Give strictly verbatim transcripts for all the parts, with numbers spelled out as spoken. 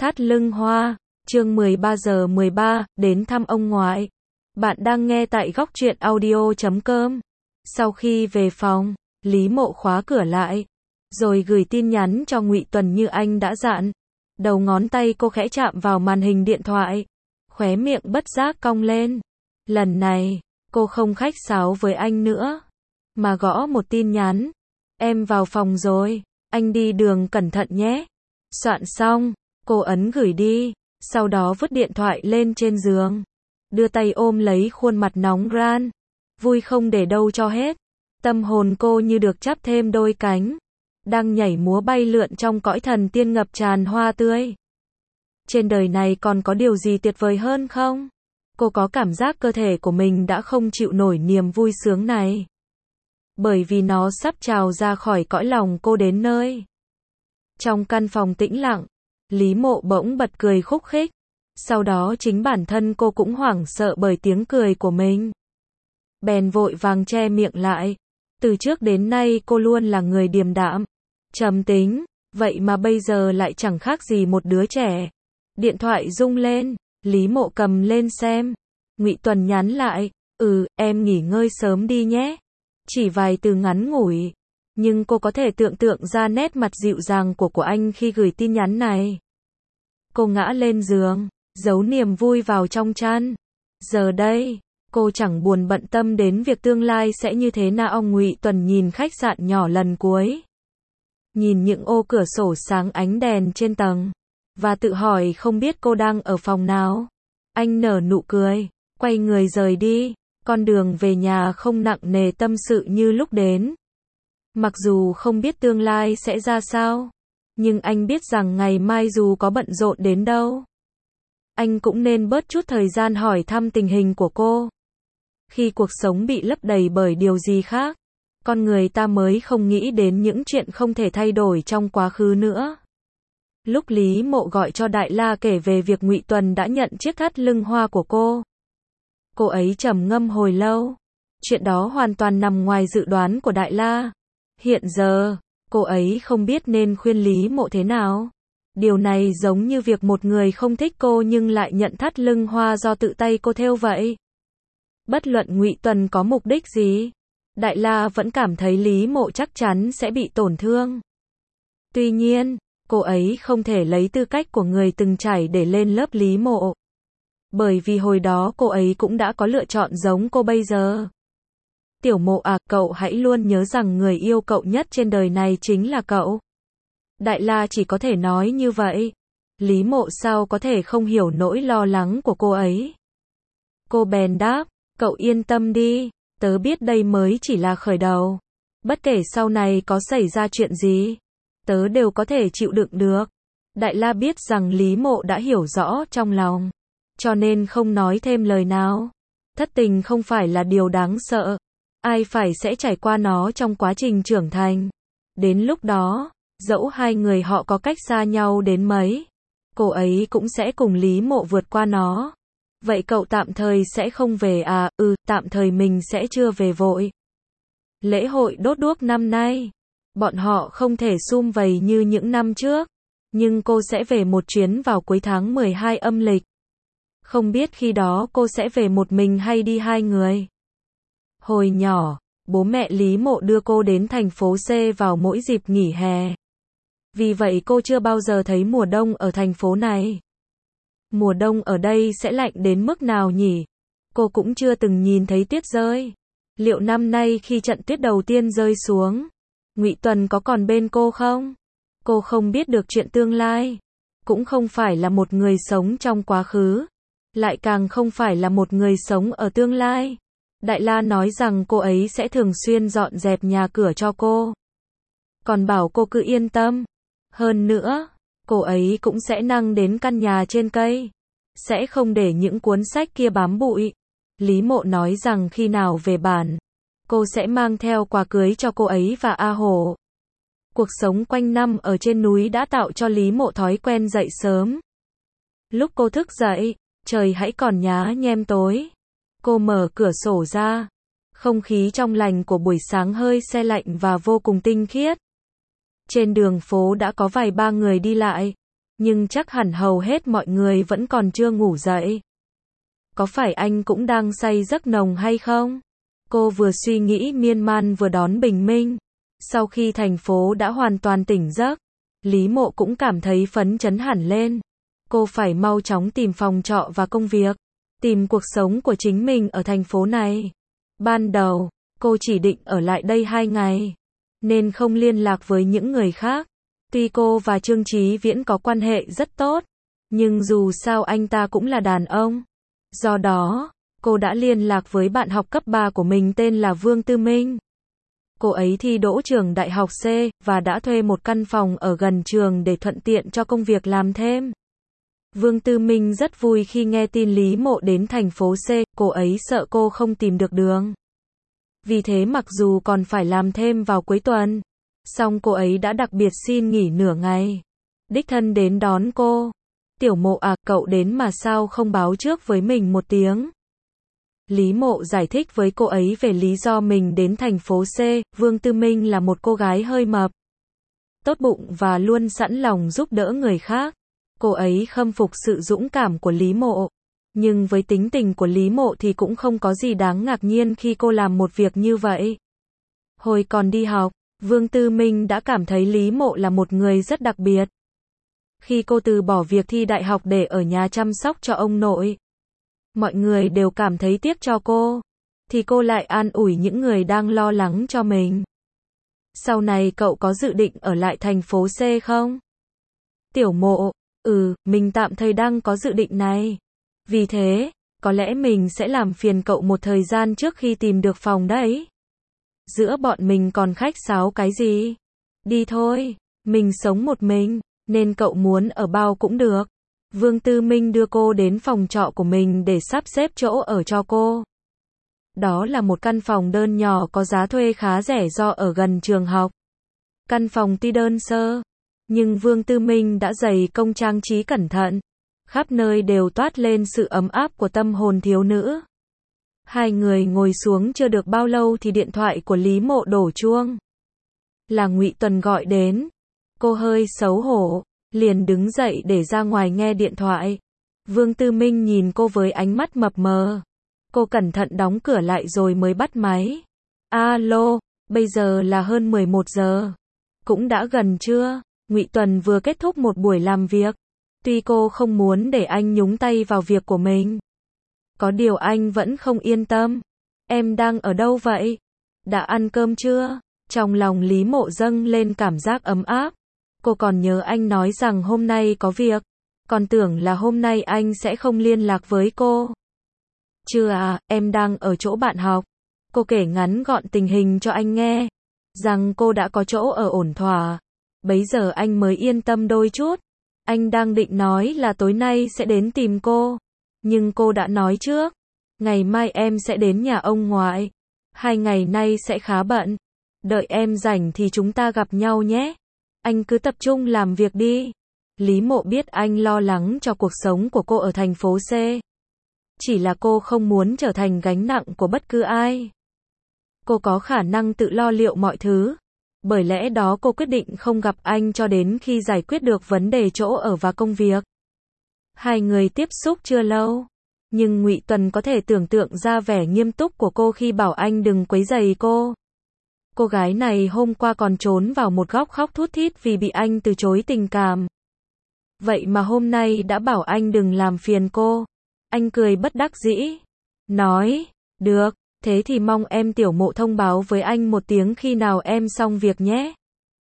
Thắt lưng hoa, chương mười ba giờ mười ba, đến thăm ông ngoại. Bạn đang nghe tại góc truyện audio chấm com. Sau khi về phòng, Lý Mộ khóa cửa lại, rồi gửi tin nhắn cho Ngụy Tuần như anh đã dặn. Đầu ngón tay cô khẽ chạm vào màn hình điện thoại, khóe miệng bất giác cong lên. Lần này, cô không khách sáo với anh nữa, mà gõ một tin nhắn. Em vào phòng rồi, anh đi đường cẩn thận nhé. Soạn xong, cô ấn gửi đi, sau đó vứt điện thoại lên trên giường, đưa tay ôm lấy khuôn mặt nóng ran, vui không để đâu cho hết. Tâm hồn cô như được chắp thêm đôi cánh, đang nhảy múa bay lượn trong cõi thần tiên ngập tràn hoa tươi. Trên đời này còn có điều gì tuyệt vời hơn không? Cô có cảm giác cơ thể của mình đã không chịu nổi niềm vui sướng này, bởi vì nó sắp trào ra khỏi cõi lòng cô đến nơi. Trong căn phòng tĩnh lặng, Lý Mộ bỗng bật cười khúc khích. Sau đó chính bản thân cô cũng hoảng sợ bởi tiếng cười của mình. Bèn vội vàng che miệng lại. Từ trước đến nay cô luôn là người điềm đạm, trầm tính, vậy mà bây giờ lại chẳng khác gì một đứa trẻ. Điện thoại rung lên, Lý Mộ cầm lên xem. Ngụy Tuần nhắn lại, ừ, em nghỉ ngơi sớm đi nhé. Chỉ vài từ ngắn ngủi, nhưng cô có thể tưởng tượng ra nét mặt dịu dàng của của anh khi gửi tin nhắn này. Cô ngã lên giường, giấu niềm vui vào trong chăn. Giờ đây, cô chẳng buồn bận tâm đến việc tương lai sẽ như thế nào. Ông Ngụy Tuần nhìn khách sạn nhỏ lần cuối, nhìn những ô cửa sổ sáng ánh đèn trên tầng, và tự hỏi không biết cô đang ở phòng nào. Anh nở nụ cười, quay người rời đi. Con đường về nhà không nặng nề tâm sự như lúc đến. Mặc dù không biết tương lai sẽ ra sao, nhưng anh biết rằng ngày mai dù có bận rộn đến đâu, anh cũng nên bớt chút thời gian hỏi thăm tình hình của cô. Khi cuộc sống bị lấp đầy bởi điều gì khác, con người ta mới không nghĩ đến những chuyện không thể thay đổi trong quá khứ nữa. Lúc Lý Mộ gọi cho Đại La kể về việc Ngụy Tuần đã nhận chiếc thắt lưng hoa của cô, cô ấy trầm ngâm hồi lâu. Chuyện đó hoàn toàn nằm ngoài dự đoán của Đại La. Hiện giờ, cô ấy không biết nên khuyên Lý Mộ thế nào. Điều này giống như việc một người không thích cô nhưng lại nhận thắt lưng hoa do tự tay cô thêu vậy. Bất luận Ngụy Tuần có mục đích gì, Đại La vẫn cảm thấy Lý Mộ chắc chắn sẽ bị tổn thương. Tuy nhiên, cô ấy không thể lấy tư cách của người từng trải để lên lớp Lý Mộ, bởi vì hồi đó cô ấy cũng đã có lựa chọn giống cô bây giờ. Tiểu Mộ à, cậu hãy luôn nhớ rằng người yêu cậu nhất trên đời này chính là cậu. Đại La chỉ có thể nói như vậy. Lý Mộ sao có thể không hiểu nỗi lo lắng của cô ấy. Cô bèn đáp, cậu yên tâm đi, tớ biết đây mới chỉ là khởi đầu. Bất kể sau này có xảy ra chuyện gì, tớ đều có thể chịu đựng được. Đại La biết rằng Lý Mộ đã hiểu rõ trong lòng, cho nên không nói thêm lời nào. Thất tình không phải là điều đáng sợ, ai phải sẽ trải qua nó trong quá trình trưởng thành. Đến lúc đó, dẫu hai người họ có cách xa nhau đến mấy, cô ấy cũng sẽ cùng Lý Mộ vượt qua nó. Vậy cậu tạm thời sẽ không về à? Ừ, tạm thời mình sẽ chưa về vội. Lễ hội đốt đuốc năm nay, bọn họ không thể sum vầy như những năm trước, nhưng cô sẽ về một chuyến vào cuối tháng mười hai âm lịch. Không biết khi đó cô sẽ về một mình hay đi hai người. Hồi nhỏ, bố mẹ Lý Mộ đưa cô đến thành phố C vào mỗi dịp nghỉ hè. Vì vậy cô chưa bao giờ thấy mùa đông ở thành phố này. Mùa đông ở đây sẽ lạnh đến mức nào nhỉ? Cô cũng chưa từng nhìn thấy tuyết rơi. Liệu năm nay khi trận tuyết đầu tiên rơi xuống, Ngụy Tuần có còn bên cô không? Cô không biết được chuyện tương lai, cũng không phải là một người sống trong quá khứ, lại càng không phải là một người sống ở tương lai. Đại La nói rằng cô ấy sẽ thường xuyên dọn dẹp nhà cửa cho cô, còn bảo cô cứ yên tâm. Hơn nữa, cô ấy cũng sẽ nâng đến căn nhà trên cây, sẽ không để những cuốn sách kia bám bụi. Lý Mộ nói rằng khi nào về bản, cô sẽ mang theo quà cưới cho cô ấy và A Hổ. Cuộc sống quanh năm ở trên núi đã tạo cho Lý Mộ thói quen dậy sớm. Lúc cô thức dậy, trời hãy còn nhá nhem tối. Cô mở cửa sổ ra. Không khí trong lành của buổi sáng hơi se lạnh và vô cùng tinh khiết. Trên đường phố đã có vài ba người đi lại. nhưng chắc hẳn hầu hết mọi người vẫn còn chưa ngủ dậy. Có phải anh cũng đang say giấc nồng hay không? Cô vừa suy nghĩ miên man vừa đón bình minh. Sau khi thành phố đã hoàn toàn tỉnh giấc, Lý Mộ cũng cảm thấy phấn chấn hẳn lên. Cô phải mau chóng tìm phòng trọ và công việc, tìm cuộc sống của chính mình ở thành phố này. Ban đầu, cô chỉ định ở lại đây hai ngày, nên không liên lạc với những người khác. Tuy cô và Trương Chí Viễn có quan hệ rất tốt, nhưng dù sao anh ta cũng là đàn ông. Do đó, cô đã liên lạc với bạn học cấp ba của mình tên là Vương Tư Minh. Cô ấy thi đỗ trường đại học C, và đã thuê một căn phòng ở gần trường để thuận tiện cho công việc làm thêm. Vương Tư Minh rất vui khi nghe tin Lý Mộ đến thành phố C, cô ấy sợ cô không tìm được đường. Vì thế mặc dù còn phải làm thêm vào cuối tuần, song cô ấy đã đặc biệt xin nghỉ nửa ngày, đích thân đến đón cô. Tiểu Mộ à, cậu đến mà sao không báo trước với mình một tiếng? Lý Mộ giải thích với cô ấy về lý do mình đến thành phố C. Vương Tư Minh là một cô gái hơi mập, tốt bụng và luôn sẵn lòng giúp đỡ người khác. Cô ấy khâm phục sự dũng cảm của Lý Mộ. Nhưng với tính tình của Lý Mộ thì cũng không có gì đáng ngạc nhiên khi cô làm một việc như vậy. Hồi còn đi học, Vương Tư Minh đã cảm thấy Lý Mộ là một người rất đặc biệt. Khi cô từ bỏ việc thi đại học để ở nhà chăm sóc cho ông nội, mọi người đều cảm thấy tiếc cho cô, thì cô lại an ủi những người đang lo lắng cho mình. Sau này cậu có dự định ở lại thành phố C không? Tiểu Mộ, ừ, mình tạm thời đang có dự định này. Vì thế, có lẽ mình sẽ làm phiền cậu một thời gian trước khi tìm được phòng đấy. Giữa bọn mình còn khách sáo cái gì? Đi thôi, mình sống một mình, nên cậu muốn ở bao cũng được. Vương Tư Minh đưa cô đến phòng trọ của mình để sắp xếp chỗ ở cho cô. Đó là một căn phòng đơn nhỏ có giá thuê khá rẻ do ở gần trường học. Căn phòng tuy đơn sơ, nhưng Vương Tư Minh đã dày công trang trí cẩn thận. Khắp nơi đều toát lên sự ấm áp của tâm hồn thiếu nữ. Hai người ngồi xuống chưa được bao lâu thì điện thoại của Lý Mộ đổ chuông. Là Ngụy Tuần gọi đến. Cô hơi xấu hổ, liền đứng dậy để ra ngoài nghe điện thoại. Vương Tư Minh nhìn cô với ánh mắt mập mờ. Cô cẩn thận đóng cửa lại rồi mới bắt máy. Alo, bây giờ là hơn mười một giờ. Cũng đã gần trưa. Ngụy Tuần vừa kết thúc một buổi làm việc. Tuy cô không muốn để anh nhúng tay vào việc của mình, có điều anh vẫn không yên tâm. Em đang ở đâu vậy? Đã ăn cơm chưa? Trong lòng Lý Mộ dâng lên cảm giác ấm áp. Cô còn nhớ anh nói rằng hôm nay có việc, còn tưởng là hôm nay anh sẽ không liên lạc với cô. Chưa à, em đang ở chỗ bạn học. Cô kể ngắn gọn tình hình cho anh nghe, rằng cô đã có chỗ ở ổn thỏa. Bấy giờ anh mới yên tâm đôi chút. Anh đang định nói là tối nay sẽ đến tìm cô, nhưng cô đã nói trước, ngày mai em sẽ đến nhà ông ngoại. Hai ngày nay sẽ khá bận. Đợi em rảnh thì chúng ta gặp nhau nhé. Anh cứ tập trung làm việc đi. Lý Mộ biết anh lo lắng cho cuộc sống của cô ở thành phố C. Chỉ là cô không muốn trở thành gánh nặng của bất cứ ai. Cô có khả năng tự lo liệu mọi thứ. Bởi lẽ đó cô quyết định không gặp anh cho đến khi giải quyết được vấn đề chỗ ở và công việc. Hai người tiếp xúc chưa lâu, nhưng Ngụy Tuần có thể tưởng tượng ra vẻ nghiêm túc của cô khi bảo anh đừng quấy rầy cô. Cô gái này hôm qua còn trốn vào một góc khóc thút thít vì bị anh từ chối tình cảm. Vậy mà hôm nay đã bảo anh đừng làm phiền cô. Anh cười bất đắc dĩ, nói, được. Thế thì mong em Tiểu Mộ thông báo với anh một tiếng khi nào em xong việc nhé.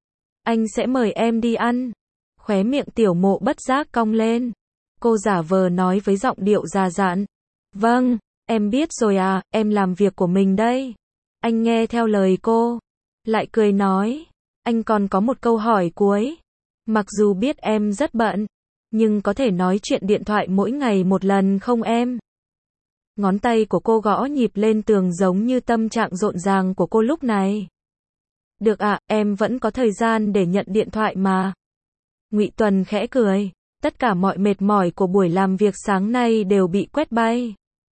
Anh sẽ mời em đi ăn. Khóe miệng Tiểu Mộ bất giác cong lên. Cô giả vờ nói với giọng điệu già dặn. Vâng, em biết rồi à, em làm việc của mình đây. Anh nghe theo lời cô. Lại cười nói. Anh còn có một câu hỏi cuối. Mặc dù biết em rất bận, nhưng có thể nói chuyện điện thoại mỗi ngày một lần không em? Ngón tay của cô gõ nhịp lên tường giống như tâm trạng rộn ràng của cô lúc này. Được ạ, à, em vẫn có thời gian để nhận điện thoại mà. Ngụy Tuần khẽ cười. Tất cả mọi mệt mỏi của buổi làm việc sáng nay đều bị quét bay.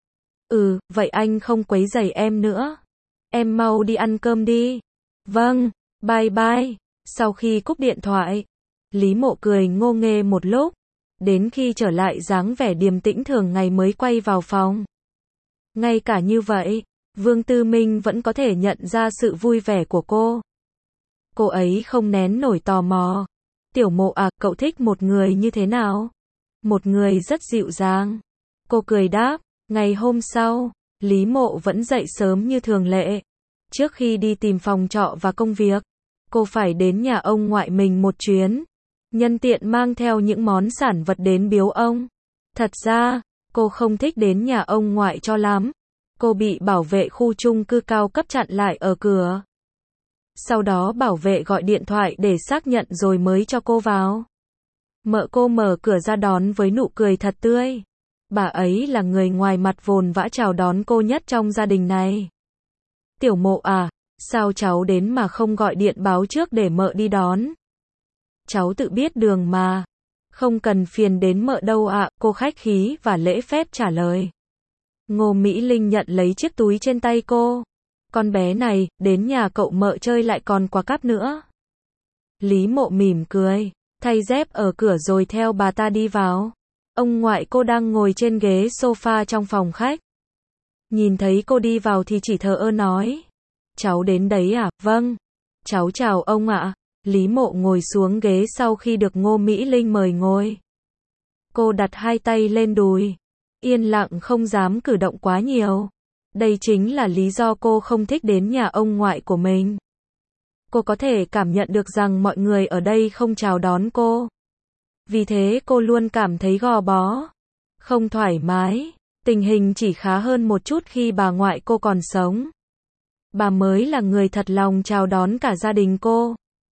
Ừ, vậy anh không quấy rầy em nữa. Em mau đi ăn cơm đi. Vâng, bye bye. Sau khi cúp điện thoại, Lý Mộ cười ngô nghê một lúc. đến khi trở lại dáng vẻ điềm tĩnh thường ngày mới quay vào phòng. Ngay cả như vậy, Vương Tư Minh vẫn có thể nhận ra sự vui vẻ của cô. Cô ấy không nén nổi tò mò. Tiểu Mộ à, cậu thích một người như thế nào? Một người rất dịu dàng. Cô cười đáp. Ngày hôm sau, Lý Mộ vẫn dậy sớm như thường lệ. Trước khi đi tìm phòng trọ và công việc, cô phải đến nhà ông ngoại mình một chuyến. Nhân tiện mang theo những món sản vật đến biếu ông. Thật ra, cô không thích đến nhà ông ngoại cho lắm. Cô bị bảo vệ khu chung cư cao cấp chặn lại ở cửa. Sau đó bảo vệ gọi điện thoại để xác nhận rồi mới cho cô vào. Mợ cô mở cửa ra đón với nụ cười thật tươi. Bà ấy là người ngoài mặt vồn vã chào đón cô nhất trong gia đình này. Tiểu Mộ à, sao cháu đến mà không gọi điện báo trước để mợ đi đón? Cháu tự biết đường mà. Không cần phiền đến mợ đâu ạ, cô khách khí và lễ phép trả lời. Ngô Mỹ Linh nhận lấy chiếc túi trên tay cô. Con bé này, đến nhà cậu mợ chơi lại còn quà cáp nữa. Lý Mộ mỉm cười, thay dép ở cửa rồi theo bà ta đi vào. Ông ngoại cô đang ngồi trên ghế sofa trong phòng khách. Nhìn thấy cô đi vào thì chỉ thờ ơ nói. Cháu đến đấy à? Vâng. Cháu chào ông ạ. Lý Mộ ngồi xuống ghế sau khi được Ngô Mỹ Linh mời ngồi. Cô đặt hai tay lên đùi. Yên lặng không dám cử động quá nhiều. Đây chính là lý do cô không thích đến nhà ông ngoại của mình. Cô có thể cảm nhận được rằng mọi người ở đây không chào đón cô. Vì thế cô luôn cảm thấy gò bó, không thoải mái. Tình hình chỉ khá hơn một chút khi bà ngoại cô còn sống. Bà mới là người thật lòng chào đón cả gia đình cô.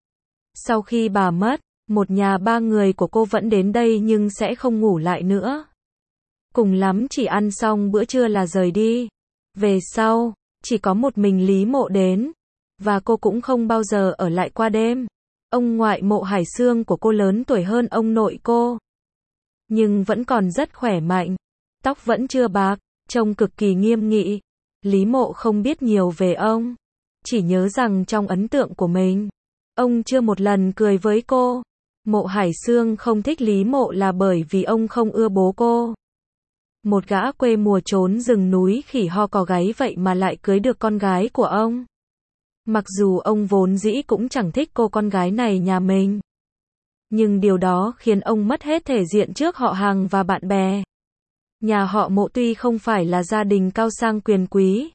Sau khi bà mất, một nhà ba người của cô vẫn đến đây nhưng sẽ không ngủ lại nữa. Cùng lắm chỉ ăn xong bữa trưa là rời đi. Về sau, chỉ có một mình Lý Mộ đến. Và cô cũng không bao giờ ở lại qua đêm. Ông ngoại Mộ Hải Xương của cô lớn tuổi hơn ông nội cô. Nhưng vẫn còn rất khỏe mạnh. Tóc vẫn chưa bạc, trông cực kỳ nghiêm nghị. Lý Mộ không biết nhiều về ông. Chỉ nhớ rằng trong ấn tượng của mình, ông chưa một lần cười với cô. Mộ Hải Xương không thích Lý Mộ là bởi vì ông không ưa bố cô. Một gã quê mùa trốn rừng núi khỉ ho cò gáy vậy mà lại cưới được con gái của ông. Mặc dù ông vốn dĩ cũng chẳng thích cô con gái này nhà mình. Nhưng điều đó khiến ông mất hết thể diện trước họ hàng và bạn bè. Nhà họ Mộ tuy không phải là gia đình cao sang quyền quý,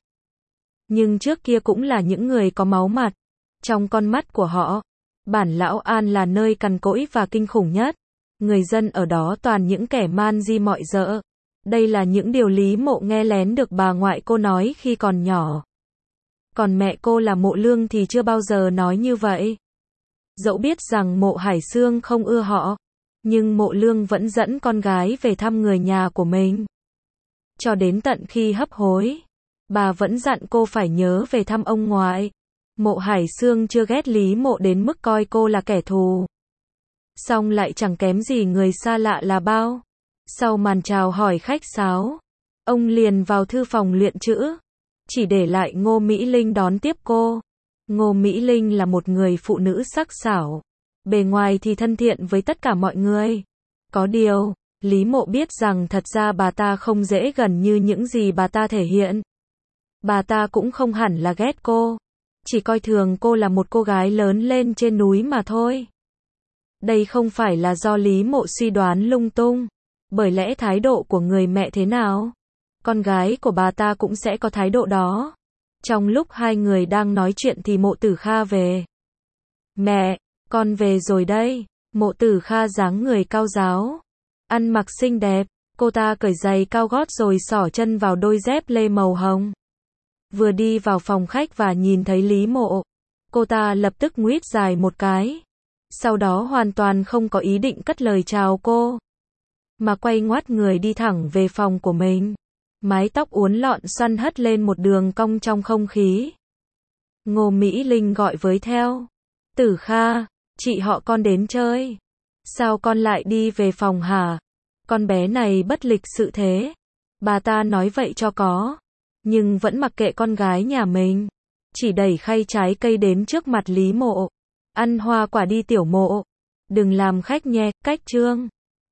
nhưng trước kia cũng là những người có máu mặt. Trong con mắt của họ, bản Lão An là nơi cằn cỗi và kinh khủng nhất. Người dân ở đó toàn những kẻ man di mọi dợ. Đây là những điều Lý Mộ nghe lén được bà ngoại cô nói khi còn nhỏ. Còn mẹ cô là Mộ Lương thì chưa bao giờ nói như vậy. Dẫu biết rằng Mộ Hải Xương không ưa họ, nhưng Mộ Lương vẫn dẫn con gái về thăm người nhà của mình. Cho đến tận khi hấp hối, bà vẫn dặn cô phải nhớ về thăm ông ngoại. Mộ Hải Xương chưa ghét Lý Mộ đến mức coi cô là kẻ thù. Song lại chẳng kém gì người xa lạ là bao. Sau màn chào hỏi khách sáo, ông liền vào thư phòng luyện chữ, chỉ để lại Ngô Mỹ Linh đón tiếp cô. Ngô Mỹ Linh là một người phụ nữ sắc sảo, bề ngoài thì thân thiện với tất cả mọi người. Có điều, Lý Mộ biết rằng thật ra bà ta không dễ gần như những gì bà ta thể hiện. Bà ta cũng không hẳn là ghét cô, chỉ coi thường cô là một cô gái lớn lên trên núi mà thôi. Đây không phải là do Lý Mộ suy đoán lung tung, bởi lẽ thái độ của người mẹ thế nào, con gái của bà ta cũng sẽ có thái độ đó. Trong lúc hai người đang nói chuyện thì Mộ Tử Kha về. Mẹ, con về rồi đây. Mộ Tử Kha dáng người cao ráo, ăn mặc xinh đẹp, cô ta cởi giày cao gót rồi xỏ chân vào đôi dép lê màu hồng. Vừa đi vào phòng khách và nhìn thấy Lý Mộ, cô ta lập tức nguýt dài một cái. Sau đó hoàn toàn không có ý định cất lời chào cô, mà quay ngoắt người đi thẳng về phòng của mình. Mái tóc uốn lọn xoăn hất lên một đường cong trong không khí. Ngô Mỹ Linh gọi với theo. Tử Kha, chị họ con đến chơi. Sao con lại đi về phòng hả? Con bé này bất lịch sự thế. Bà ta nói vậy cho có, nhưng vẫn mặc kệ con gái nhà mình. Chỉ đẩy khay trái cây đến trước mặt Lý Mộ. Ăn hoa quả đi Tiểu Mộ. Đừng làm khách nhé, cách chương.